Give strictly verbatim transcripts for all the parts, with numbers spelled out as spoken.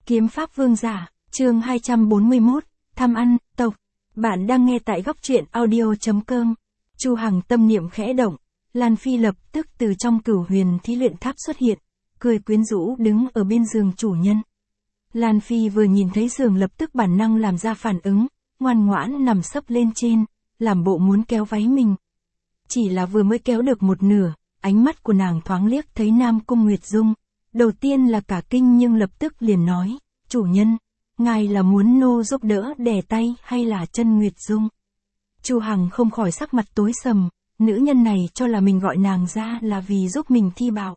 Kiếm pháp vương giả, chương hai trăm bốn mươi mốt, tham ăn, tộc. Bạn đang nghe tại góc truyện audio.com. Chu Hằng tâm niệm khẽ động, Lan Phi lập tức từ trong cửu huyền thí luyện tháp xuất hiện, cười quyến rũ đứng ở bên giường chủ nhân. Lan Phi vừa nhìn thấy giường lập tức bản năng làm ra phản ứng, ngoan ngoãn nằm sấp lên trên, làm bộ muốn kéo váy mình. Chỉ là vừa mới kéo được một nửa, ánh mắt của nàng thoáng liếc thấy Nam Cung Nguyệt Dung. Đầu tiên là cả kinh nhưng lập tức liền nói, chủ nhân, ngài là muốn nô giúp đỡ đè tay hay là chân Nguyệt Dung? Chu Hằng không khỏi sắc mặt tối sầm, nữ nhân này cho là mình gọi nàng ra là vì giúp mình thi bạo.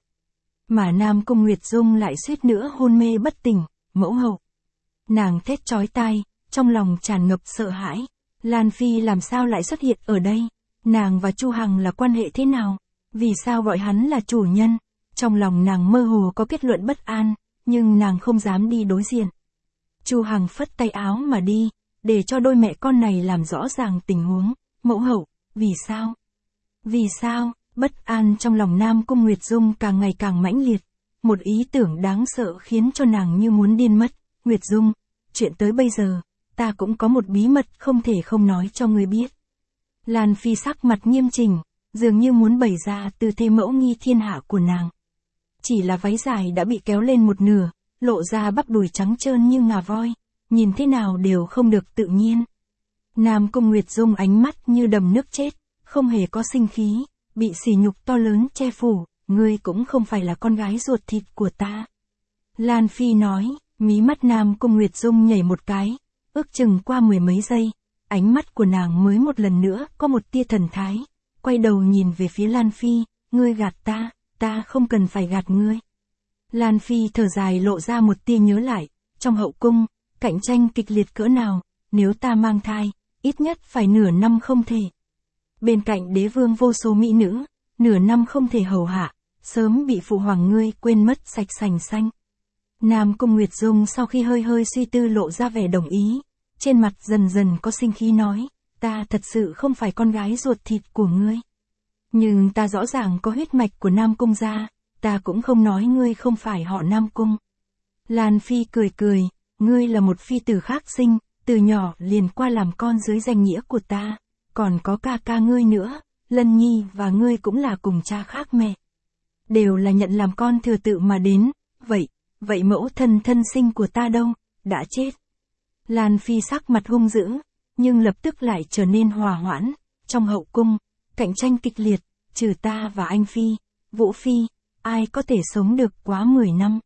Mà Nam Cung Nguyệt Dung lại suýt nữa hôn mê bất tỉnh, mẫu hậu. Nàng thét chói tai, trong lòng tràn ngập sợ hãi, Lan Phi làm sao lại xuất hiện ở đây? Nàng và Chu Hằng là quan hệ thế nào? Vì sao gọi hắn là chủ nhân? Trong lòng nàng mơ hồ có kết luận bất an, nhưng nàng không dám đi đối diện. Chu Hằng phất tay áo mà đi, để cho đôi mẹ con này làm rõ ràng tình huống. Mẫu hậu, vì sao? Vì sao? Bất an trong lòng Nam Cung Nguyệt Dung càng ngày càng mãnh liệt. Một ý tưởng đáng sợ khiến cho nàng như muốn điên mất. Nguyệt Dung, chuyện tới bây giờ, ta cũng có một bí mật không thể không nói cho ngươi biết. Lan Phi sắc mặt nghiêm chỉnh, dường như muốn bày ra tư thế mẫu nghi thiên hạ của nàng. Chỉ là váy dài đã bị kéo lên một nửa, lộ ra bắp đùi trắng trơn như ngà voi, nhìn thế nào đều không được tự nhiên. Nam Cung Nguyệt Dung ánh mắt như đầm nước chết, không hề có sinh khí, bị sỉ nhục to lớn che phủ, ngươi cũng không phải là con gái ruột thịt của ta. Lan Phi nói, mí mắt Nam Cung Nguyệt Dung nhảy một cái, ước chừng qua mười mấy giây, ánh mắt của nàng mới một lần nữa có một tia thần thái, quay đầu nhìn về phía Lan Phi, ngươi gạt ta, ta không cần phải gạt ngươi. Lan Phi thở dài lộ ra một tia nhớ lại, trong hậu cung, cạnh tranh kịch liệt cỡ nào, nếu ta mang thai, ít nhất phải nửa năm không thể. Bên cạnh đế vương vô số mỹ nữ, nửa năm không thể hầu hạ, sớm bị phụ hoàng ngươi quên mất sạch sành xanh. Nam Cung Nguyệt Dung sau khi hơi hơi suy tư lộ ra vẻ đồng ý, trên mặt dần dần có sinh khí nói, ta thật sự không phải con gái ruột thịt của ngươi. Nhưng ta rõ ràng có huyết mạch của Nam Cung gia, ta cũng không nói ngươi không phải họ Nam Cung. Lan Phi cười cười, ngươi là một phi tử khác sinh, từ nhỏ liền qua làm con dưới danh nghĩa của ta, còn có ca ca ngươi nữa, Lân Nhi và ngươi cũng là cùng cha khác mẹ. Đều là nhận làm con thừa tự mà đến, vậy, vậy mẫu thân thân sinh của ta đâu, đã chết. Lan Phi sắc mặt hung dữ, nhưng lập tức lại trở nên hòa hoãn, trong hậu cung, cạnh tranh kịch liệt, trừ ta và anh Phi, Vũ Phi, ai có thể sống được quá mười năm.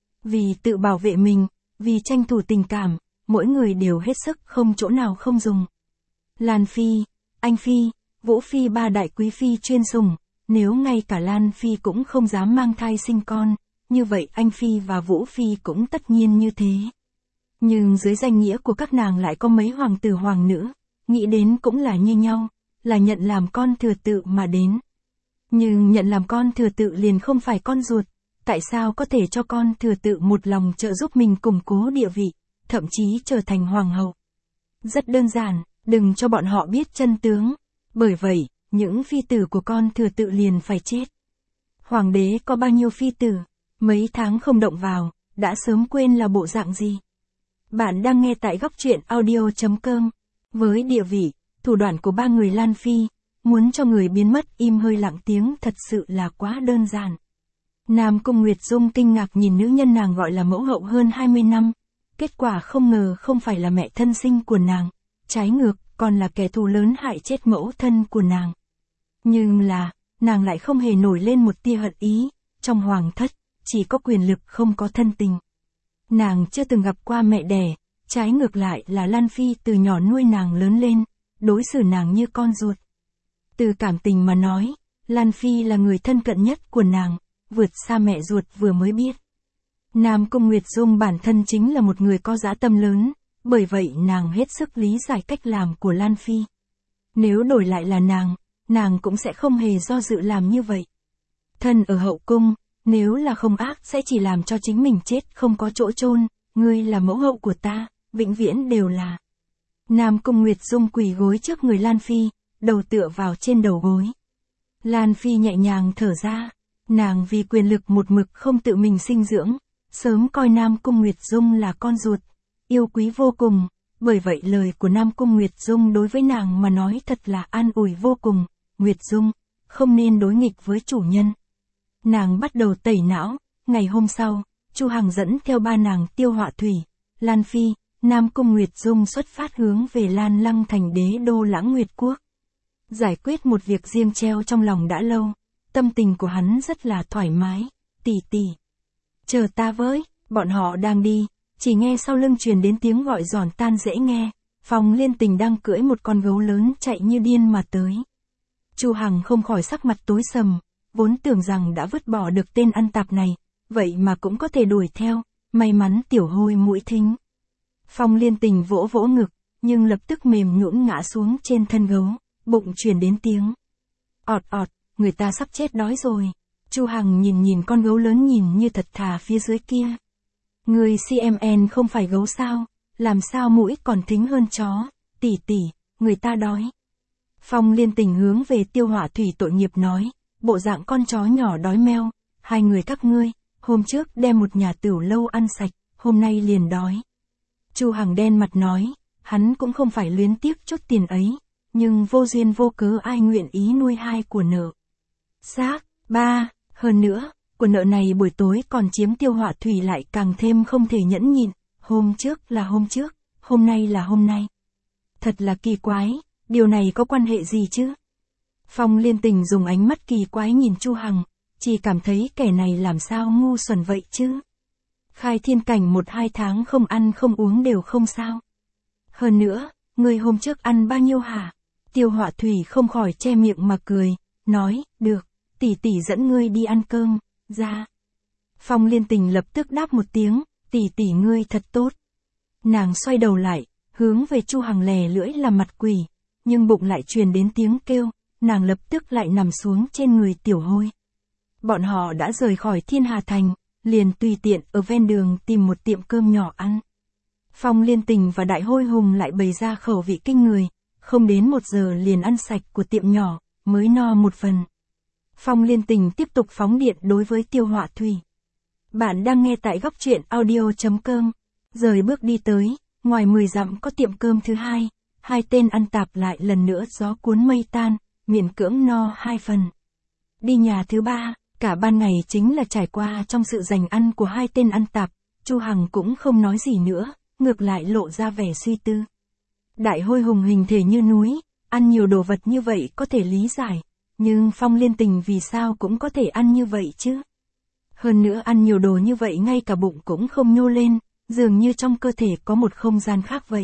Vì tự bảo vệ mình, vì tranh thủ tình cảm, mỗi người đều hết sức không chỗ nào không dùng. Lan Phi, anh Phi, Vũ Phi ba đại quý phi chuyên sủng, nếu ngay cả Lan Phi cũng không dám mang thai sinh con, như vậy anh Phi và Vũ Phi cũng tất nhiên như thế. Nhưng dưới danh nghĩa của các nàng lại có mấy hoàng tử hoàng nữ, nghĩ đến cũng là như nhau, là nhận làm con thừa tự mà đến. Nhưng nhận làm con thừa tự liền không phải con ruột, tại sao có thể cho con thừa tự một lòng trợ giúp mình củng cố địa vị, thậm chí trở thành hoàng hậu? Rất đơn giản, đừng cho bọn họ biết chân tướng, bởi vậy, những phi tử của con thừa tự liền phải chết. Hoàng đế có bao nhiêu phi tử, mấy tháng không động vào, đã sớm quên là bộ dạng gì. Bạn đang nghe tại góc truyện audio.com. Với địa vị, thủ đoạn của ba người Lan Phi, muốn cho người biến mất im hơi lặng tiếng thật sự là quá đơn giản. Nam Cung Nguyệt Dung kinh ngạc nhìn nữ nhân nàng gọi là mẫu hậu hơn hai mươi năm, kết quả không ngờ không phải là mẹ thân sinh của nàng, trái ngược, còn là kẻ thù lớn hại chết mẫu thân của nàng. Nhưng là, nàng lại không hề nổi lên một tia hận ý, trong hoàng thất, chỉ có quyền lực không có thân tình. Nàng chưa từng gặp qua mẹ đẻ, trái ngược lại là Lan Phi từ nhỏ nuôi nàng lớn lên, đối xử nàng như con ruột. Từ cảm tình mà nói, Lan Phi là người thân cận nhất của nàng, vượt xa mẹ ruột vừa mới biết. Nam Cung Nguyệt Dung bản thân chính là một người có dã tâm lớn, bởi vậy nàng hết sức lý giải cách làm của Lan Phi. Nếu đổi lại là nàng, nàng cũng sẽ không hề do dự làm như vậy. Thân ở hậu cung, nếu là không ác sẽ chỉ làm cho chính mình chết không có chỗ chôn, ngươi là mẫu hậu của ta, vĩnh viễn đều là. Nam Cung Nguyệt Dung quỳ gối trước người Lan Phi, đầu tựa vào trên đầu gối. Lan Phi nhẹ nhàng thở ra, nàng vì quyền lực một mực không tự mình sinh dưỡng, sớm coi Nam Cung Nguyệt Dung là con ruột, yêu quý vô cùng, bởi vậy lời của Nam Cung Nguyệt Dung đối với nàng mà nói thật là an ủi vô cùng. Nguyệt Dung, không nên đối nghịch với chủ nhân. Nàng bắt đầu tẩy não, ngày hôm sau, Chu Hằng dẫn theo ba nàng Tiêu Họa Thủy, Lan Phi, Nam Cung Nguyệt Dung xuất phát hướng về Lan Lăng thành đế đô Lãng Nguyệt Quốc. Giải quyết một việc riêng treo trong lòng đã lâu, tâm tình của hắn rất là thoải mái. Tỷ tỷ, chờ ta với. Bọn họ đang đi, chỉ nghe sau lưng truyền đến tiếng gọi giòn tan dễ nghe. Phong Liên Tình đang cưỡi một con gấu lớn chạy như điên mà tới. Chu Hằng không khỏi sắc mặt tối sầm, vốn tưởng rằng đã vứt bỏ được tên ăn tạp này, vậy mà cũng có thể đuổi theo, may mắn tiểu hôi mũi thính. Phong Liên Tình vỗ vỗ ngực, nhưng lập tức mềm nhũn ngã xuống trên thân gấu, bụng truyền đến tiếng ọt ọt, người ta sắp chết đói rồi. Chu Hằng nhìn nhìn con gấu lớn nhìn như thật thà phía dưới kia. Người xê em en không phải gấu sao, làm sao mũi còn thính hơn chó, tỷ tỷ, người ta đói. Phong Liên Tình hướng về Tiêu Họa Thủy tội nghiệp nói, bộ dạng con chó nhỏ đói meo, hai người các ngươi, hôm trước đem một nhà tửu lâu ăn sạch, hôm nay liền đói. Chu Hằng đen mặt nói, hắn cũng không phải luyến tiếc chút tiền ấy, nhưng vô duyên vô cớ ai nguyện ý nuôi hai của nợ. Xác, ba, hơn nữa, của nợ này buổi tối còn chiếm Tiêu Họa Thủy lại càng thêm không thể nhẫn nhịn, hôm trước là hôm trước, hôm nay là hôm nay. Thật là kỳ quái, điều này có quan hệ gì chứ? Phong Liên Tình dùng ánh mắt kỳ quái nhìn Chu Hằng, chỉ cảm thấy kẻ này làm sao ngu xuẩn vậy chứ? Khai thiên cảnh một hai tháng không ăn không uống đều không sao. Hơn nữa, người hôm trước ăn bao nhiêu hả? Tiêu Họa Thủy không khỏi che miệng mà cười, nói, được, tỷ tỷ dẫn ngươi đi ăn cơm, ra. Phong Liên Tình lập tức đáp một tiếng, tỷ tỷ ngươi thật tốt. Nàng xoay đầu lại, hướng về Chu Hằng lè lưỡi làm mặt quỷ, nhưng bụng lại truyền đến tiếng kêu, nàng lập tức lại nằm xuống trên người tiểu hôi. Bọn họ đã rời khỏi Thiên Hà Thành, liền tùy tiện ở ven đường tìm một tiệm cơm nhỏ ăn. Phong Liên Tình và Đại Hôi Hùng lại bày ra khẩu vị kinh người, không đến một giờ liền ăn sạch của tiệm nhỏ, mới no một phần. Phong Liên Tình tiếp tục phóng điện đối với Tiêu Họa Thủy. Bạn đang nghe tại góc truyện audio chấm com. Rời bước đi tới, ngoài mười dặm có tiệm cơm thứ hai, hai tên ăn tạp lại lần nữa gió cuốn mây tan, miễn cưỡng no hai phần. Đi nhà thứ ba, cả ban ngày chính là trải qua trong sự giành ăn của hai tên ăn tạp, Chu Hằng cũng không nói gì nữa, ngược lại lộ ra vẻ suy tư. Đại Hôi Hùng hình thể như núi, ăn nhiều đồ vật như vậy có thể lý giải, nhưng Phong Liên Tình vì sao cũng có thể ăn như vậy chứ? Hơn nữa ăn nhiều đồ như vậy ngay cả bụng cũng không nhô lên, dường như trong cơ thể có một không gian khác vậy.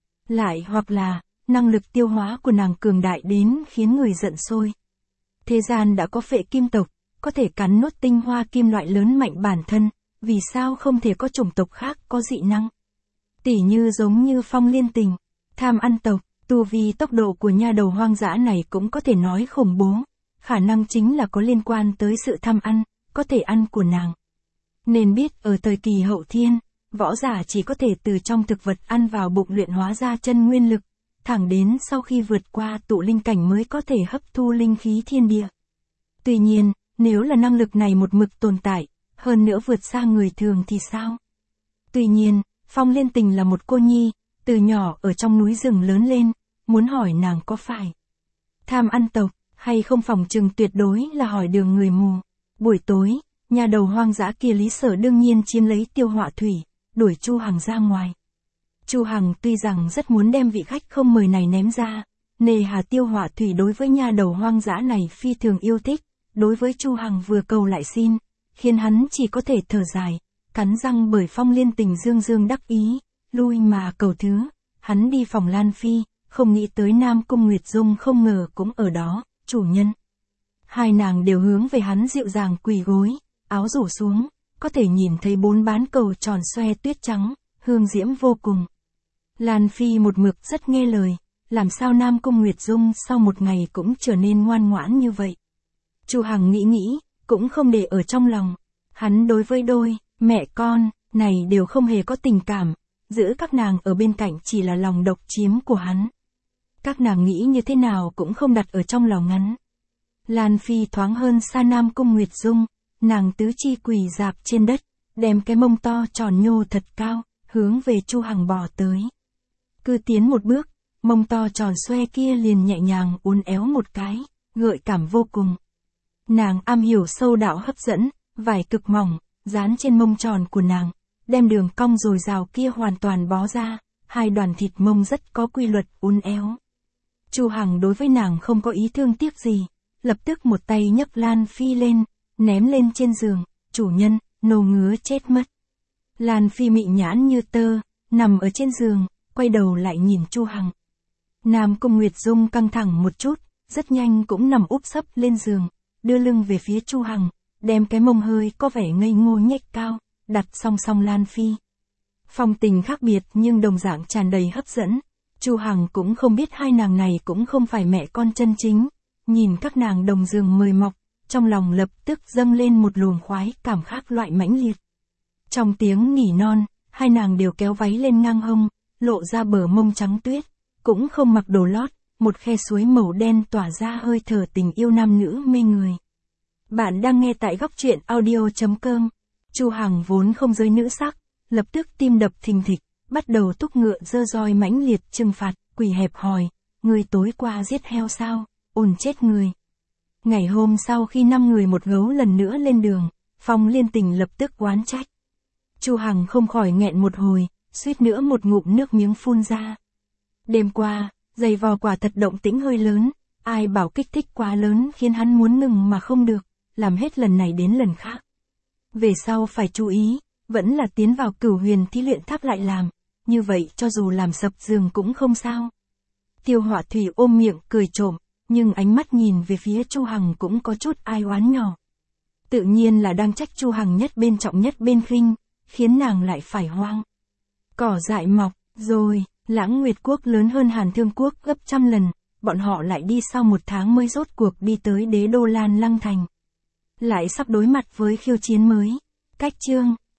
Lại hoặc là, năng lực tiêu hóa của nàng cường đại đến khiến người giận sôi. Thế gian đã có phệ kim tộc, có thể cắn nuốt tinh hoa kim loại lớn mạnh bản thân, vì sao không thể có chủng tộc khác có dị năng? Tỉ như giống như Phong Liên Tình, tham ăn tộc, tu vi tốc độ của nha đầu hoang dã này cũng có thể nói khủng bố, khả năng chính là có liên quan tới sự tham ăn, có thể ăn của nàng. Nên biết ở thời kỳ hậu thiên, võ giả chỉ có thể từ trong thực vật ăn vào bụng luyện hóa ra chân nguyên lực, thẳng đến sau khi vượt qua tụ linh cảnh mới có thể hấp thu linh khí thiên địa. Tuy nhiên, nếu là năng lực này một mực tồn tại, hơn nữa vượt xa người thường thì sao? Tuy nhiên, Phong Liên Tình là một cô nhi, từ nhỏ ở trong núi rừng lớn lên, muốn hỏi nàng có phải tham ăn tộc, hay không phòng trừng tuyệt đối là hỏi đường người mù. Buổi tối, nhà đầu hoang dã kia Lý Sở đương nhiên chiếm lấy Tiêu Họa Thủy, đuổi Chu Hằng ra ngoài. Chu Hằng tuy rằng rất muốn đem vị khách không mời này ném ra, nề hà Tiêu Họa Thủy đối với nhà đầu hoang dã này phi thường yêu thích, đối với Chu Hằng vừa cầu lại xin, khiến hắn chỉ có thể thở dài, cắn răng bởi Phong Liên Tình dương dương đắc ý, lui mà cầu thứ, hắn đi phòng Lan Phi, không nghĩ tới Nam Cung Nguyệt Dung không ngờ cũng ở đó, chủ nhân. Hai nàng đều hướng về hắn dịu dàng quỳ gối, áo rủ xuống, có thể nhìn thấy bốn bán cầu tròn xoe tuyết trắng, hương diễm vô cùng. Lan Phi một mực rất nghe lời, làm sao Nam Cung Nguyệt Dung sau một ngày cũng trở nên ngoan ngoãn như vậy. Chu Hằng nghĩ nghĩ, cũng không để ở trong lòng, hắn đối với đôi mẹ con này đều không hề có tình cảm, giữ các nàng ở bên cạnh chỉ là lòng độc chiếm của hắn. Các nàng nghĩ như thế nào cũng không đặt ở trong lòng hắn. Lan Phi thoáng hơn xa Nam Cung Nguyệt Dung, nàng tứ chi quỳ dạp trên đất, đem cái mông to tròn nhô thật cao, hướng về Chu Hằng bò tới. Cứ tiến một bước, mông to tròn xoe kia liền nhẹ nhàng uốn éo một cái, gợi cảm vô cùng. Nàng am hiểu sâu đạo hấp dẫn, vải cực mỏng, dán trên mông tròn của nàng, đem đường cong dồi dào kia hoàn toàn bó ra, hai đoàn thịt mông rất có quy luật uốn éo. Chu Hằng đối với nàng không có ý thương tiếc gì, lập tức một tay nhấc Lan Phi lên, ném lên trên giường, chủ nhân, nô ngứa chết mất. Lan Phi mị nhãn như tơ, nằm ở trên giường, quay đầu lại nhìn Chu Hằng. Nam Cung Nguyệt Dung căng thẳng một chút, rất nhanh cũng nằm úp sấp lên giường, đưa lưng về phía Chu Hằng, đem cái mông hơi có vẻ ngây ngô nhếch cao, đặt song song Lan Phi. Phong tình khác biệt nhưng đồng dạng tràn đầy hấp dẫn. Chu Hằng cũng không biết hai nàng này cũng không phải mẹ con chân chính, nhìn các nàng đồng giường mời mọc, trong lòng lập tức dâng lên một luồng khoái cảm khác loại mãnh liệt. Trong tiếng nỉ non, hai nàng đều kéo váy lên ngang hông, lộ ra bờ mông trắng tuyết, cũng không mặc đồ lót, một khe suối màu đen tỏa ra hơi thở tình yêu nam nữ mê người. Bạn đang nghe tại góc truyện audio chấm com. Chu Hằng vốn không giới nữ sắc, lập tức tim đập thình thịch, bắt đầu thúc ngựa dơ roi mãnh liệt trừng phạt, quỷ hẹp hòi, người tối qua giết heo sao, ồn chết người. Ngày hôm sau khi năm người một gấu lần nữa lên đường, Phong Liên Tình lập tức oán trách. Chu Hằng không khỏi nghẹn một hồi, suýt nữa một ngụm nước miếng phun ra. Đêm qua, giày vò quả thật động tĩnh hơi lớn, ai bảo kích thích quá lớn khiến hắn muốn ngừng mà không được, làm hết lần này đến lần khác. Về sau phải chú ý, vẫn là tiến vào Cửu Huyền thí luyện tháp lại làm, như vậy cho dù làm sập giường cũng không sao. Tiêu Hỏa Thủy ôm miệng cười trộm, nhưng ánh mắt nhìn về phía Chu Hằng cũng có chút ai oán nhỏ. Tự nhiên là đang trách Chu Hằng nhất bên trọng nhất bên khinh, khiến nàng lại phải hoang. Cỏ dại mọc, rồi, Lãng Nguyệt Quốc lớn hơn Hàn Thương Quốc gấp trăm lần, bọn họ lại đi sau một tháng mới rốt cuộc đi tới đế đô Lan Lăng Thành. Lại sắp đối mặt với khiêu chiến mới. Cách chương